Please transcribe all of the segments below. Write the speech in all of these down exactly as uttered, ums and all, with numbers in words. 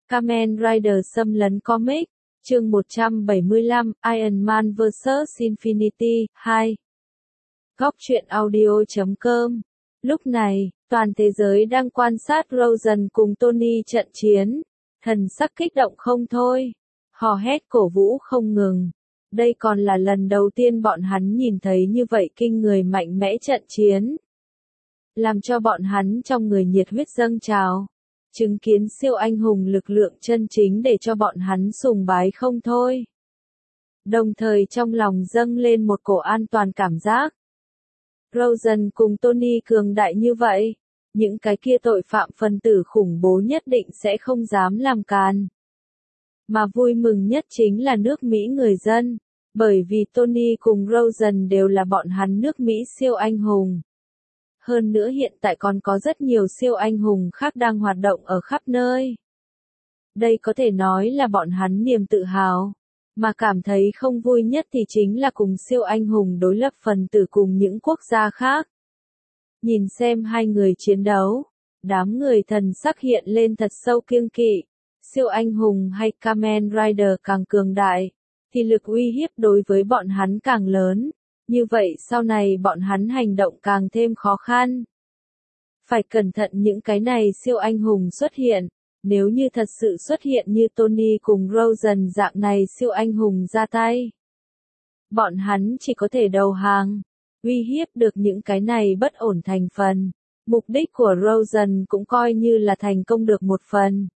Kamen Rider xâm lấn comic, chương một trăm bảy mươi lăm, Iron Man versus. Infinity, hai. Góc truyện audio chấm com. Lúc này, toàn thế giới đang quan sát Rosen cùng Tony trận chiến. Thần sắc kích động không thôi. Hò hét cổ vũ không ngừng. Đây còn là lần đầu tiên bọn hắn nhìn thấy như vậy kinh người mạnh mẽ trận chiến. Làm cho bọn hắn trong người nhiệt huyết dâng trào. Chứng kiến siêu anh hùng lực lượng chân chính để cho bọn hắn sùng bái không thôi. Đồng thời trong lòng dâng lên một cổ an toàn cảm giác. Rosen cùng Tony cường đại như vậy, những cái kia tội phạm phân tử khủng bố nhất định sẽ không dám làm càn. Mà vui mừng nhất chính là nước Mỹ người dân, bởi vì Tony cùng Rosen đều là bọn hắn nước Mỹ siêu anh hùng. Hơn nữa hiện tại còn có rất nhiều siêu anh hùng khác đang hoạt động ở khắp nơi. Đây có thể nói là bọn hắn niềm tự hào. Mà cảm thấy không vui nhất thì chính là cùng siêu anh hùng đối lập phần tử cùng những quốc gia khác. Nhìn xem hai người chiến đấu, đám người thần sắc hiện lên thật sâu kiêng kỵ. Siêu anh hùng hay Kamen Rider càng cường đại, thì lực uy hiếp đối với bọn hắn càng lớn. Như vậy sau này bọn hắn hành động càng thêm khó khăn. Phải cẩn thận những cái này siêu anh hùng xuất hiện. Nếu như thật sự xuất hiện như Tony cùng Rosen dạng này siêu anh hùng ra tay. Bọn hắn chỉ có thể đầu hàng. Uy hiếp được những cái này bất ổn thành phần. Mục đích của Rosen cũng coi như là thành công được một phần.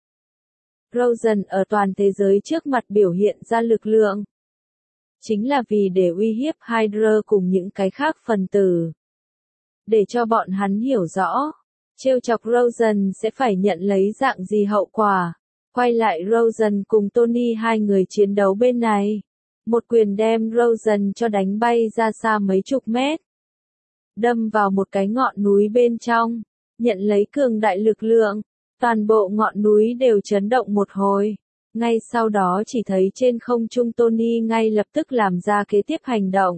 Rosen ở toàn thế giới trước mặt biểu hiện ra lực lượng. Chính là vì để uy hiếp Hydra cùng những cái khác phần tử. Để cho bọn hắn hiểu rõ, trêu chọc Rosen sẽ phải nhận lấy dạng gì hậu quả. Quay lại Rosen cùng Tony hai người chiến đấu bên này. Một quyền đem Rosen cho đánh bay ra xa mấy chục mét. Đâm vào một cái ngọn núi bên trong, nhận lấy cường đại lực lượng. Toàn bộ ngọn núi đều chấn động một hồi. Ngay sau đó chỉ thấy trên không trung Tony ngay lập tức làm ra kế tiếp hành động.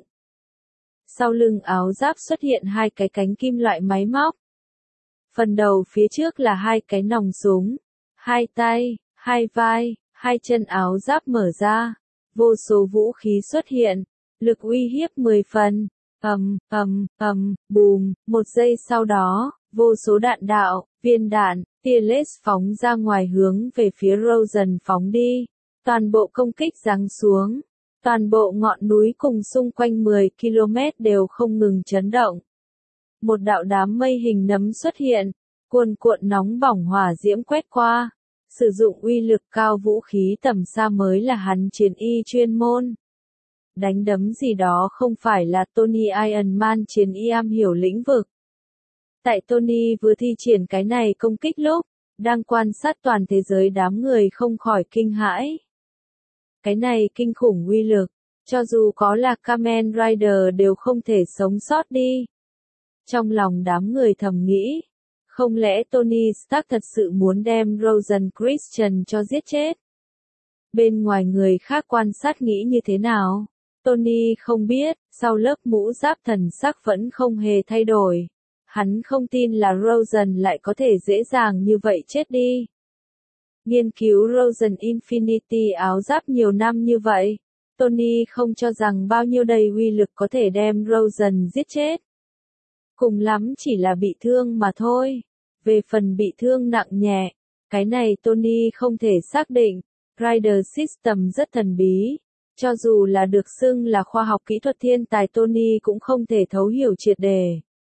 Sau lưng áo giáp xuất hiện hai cái cánh kim loại máy móc. Phần đầu phía trước là hai cái nòng súng, hai tay, hai vai, hai chân áo giáp mở ra. Vô số vũ khí xuất hiện, lực uy hiếp mười phần. Ầm, ầm, ầm, bùm, một giây sau đó, vô số đạn đạo, viên đạn, tia laser phóng ra ngoài hướng về phía Rosen phóng đi. Toàn bộ công kích giáng xuống. Toàn bộ ngọn núi cùng xung quanh mười ki lô mét đều không ngừng chấn động. Một đạo đám mây hình nấm xuất hiện, cuồn cuộn nóng bỏng hỏa diễm quét qua. Sử dụng uy lực cao vũ khí tầm xa mới là hắn chiến y chuyên môn. Đánh đấm gì đó không phải là Tony Iron Man chiến y am hiểu lĩnh vực. Tại Tony vừa thi triển cái này công kích lúc, đang quan sát toàn thế giới đám người không khỏi kinh hãi. Cái này kinh khủng uy lực, cho dù có là Kamen Rider đều không thể sống sót đi. Trong lòng đám người thầm nghĩ, không lẽ Tony Stark thật sự muốn đem Rosen Christian cho giết chết? Bên ngoài người khác quan sát nghĩ như thế nào? Tony không biết, sau lớp mũ giáp thần sắc vẫn không hề thay đổi. Hắn không tin là Rosen lại có thể dễ dàng như vậy chết đi. Nghiên cứu Rosen Infinity áo giáp nhiều năm như vậy, Tony không cho rằng bao nhiêu đầy uy lực có thể đem Rosen giết chết. Cùng lắm chỉ là bị thương mà thôi. Về phần bị thương nặng nhẹ, cái này Tony không thể xác định. Rider System rất thần bí. Cho dù là được xưng là khoa học kỹ thuật thiên tài Tony cũng không thể thấu hiểu triệt đề.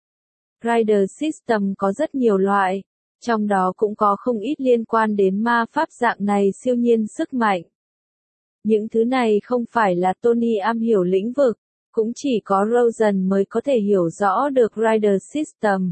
Rider System có rất nhiều loại, trong đó cũng có không ít liên quan đến ma pháp dạng này siêu nhiên sức mạnh. Những thứ này không phải là Tony am hiểu lĩnh vực, cũng chỉ có Rosen mới có thể hiểu rõ được Rider System.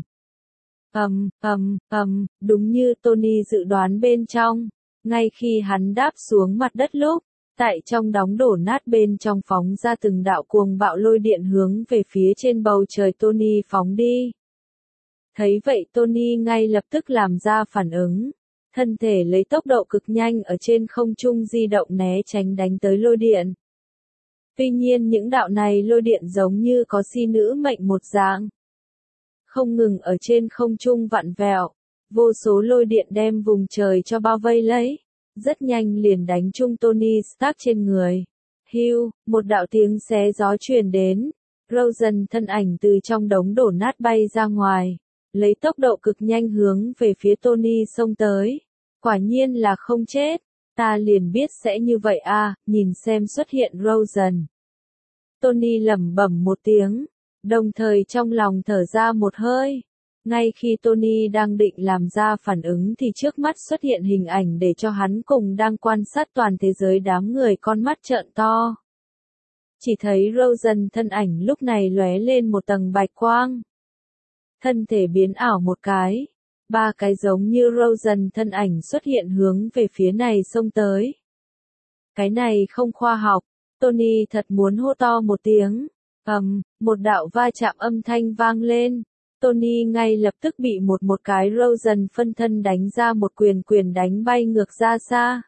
Ầm, ầm, ầm, đúng như Tony dự đoán bên trong, ngay khi hắn đáp xuống mặt đất lúc, tại trong đống đổ nát bên trong phóng ra từng đạo cuồng bạo lôi điện hướng về phía trên bầu trời Tony phóng đi. Thấy vậy Tony ngay lập tức làm ra phản ứng. Thân thể lấy tốc độ cực nhanh ở trên không trung di động né tránh đánh tới lôi điện. Tuy nhiên những đạo này lôi điện giống như có si nữ mệnh một dạng. Không ngừng ở trên không trung vặn vẹo. Vô số lôi điện đem vùng trời cho bao vây lấy. rất nhanh liền đánh trúng Tony Stark trên người. Hưu, một đạo tiếng xé gió truyền đến. Rosen thân ảnh từ trong đống đổ nát bay ra ngoài, lấy tốc độ cực nhanh hướng về phía Tony xông tới. Quả nhiên là không chết, ta liền biết sẽ như vậy à, nhìn xem xuất hiện Rosen. Tony lẩm bẩm một tiếng, đồng thời trong lòng thở ra một hơi. Ngay khi Tony đang định làm ra phản ứng thì trước mắt xuất hiện hình ảnh để cho hắn cùng đang quan sát toàn thế giới đám người con mắt trợn to. Chỉ thấy Rosen thân ảnh lúc này lóe lên một tầng bạch quang. Thân thể biến ảo một cái, ba cái giống như Rosen thân ảnh xuất hiện hướng về phía này xông tới. Cái này không khoa học, Tony thật muốn hô to một tiếng. Ầm, um, một đạo va chạm âm thanh vang lên. Tony ngay lập tức bị một một cái Rosen phân thân đánh ra một quyền quyền đánh bay ngược ra xa.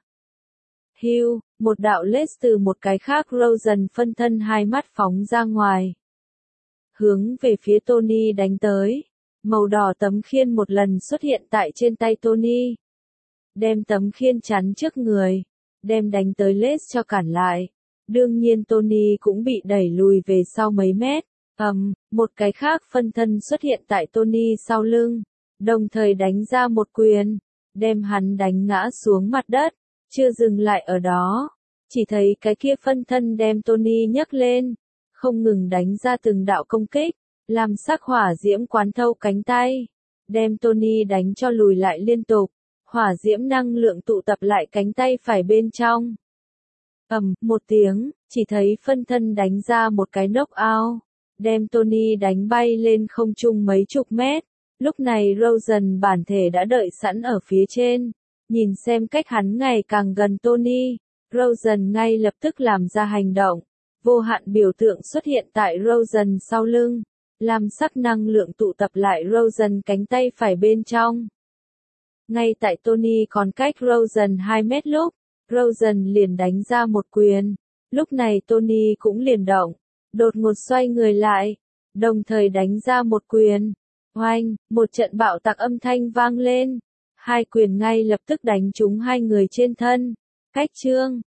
Hưu, một đạo lết từ một cái khác Rosen phân thân hai mắt phóng ra ngoài. Hướng về phía Tony đánh tới. Màu đỏ tấm khiên một lần xuất hiện tại trên tay Tony. Đem tấm khiên chắn trước người. Đem đánh tới lết cho cản lại. Đương nhiên Tony cũng bị đẩy lùi về sau mấy mét. Ầm, um, một cái khác phân thân xuất hiện tại Tony sau lưng. Đồng thời đánh ra một quyền. Đem hắn đánh ngã xuống mặt đất. Chưa dừng lại ở đó, chỉ thấy cái kia phân thân đem Tony nhấc lên, không ngừng đánh ra từng đạo công kích, làm sắc hỏa diễm quán thâu cánh tay, đem Tony đánh cho lùi lại liên tục, hỏa diễm năng lượng tụ tập lại cánh tay phải bên trong. Ầm, um, một tiếng, chỉ thấy phân thân đánh ra một cái knock-out, đem Tony đánh bay lên không trung mấy chục mét. Lúc này Rosen bản thể đã đợi sẵn ở phía trên. Nhìn xem cách hắn ngày càng gần Tony, Rosen ngay lập tức làm ra hành động. Vô hạn biểu tượng xuất hiện tại Rosen sau lưng, làm sắc năng lượng tụ tập lại Rosen cánh tay phải bên trong. Ngay tại Tony còn cách Rosen hai mét lúc, Rosen liền đánh ra một quyền. Lúc này Tony cũng liền động, đột ngột xoay người lại, đồng thời đánh ra một quyền. Oanh, một trận bạo tạc âm thanh vang lên. Hai quyền ngay lập tức đánh trúng hai người trên thân. Cách chương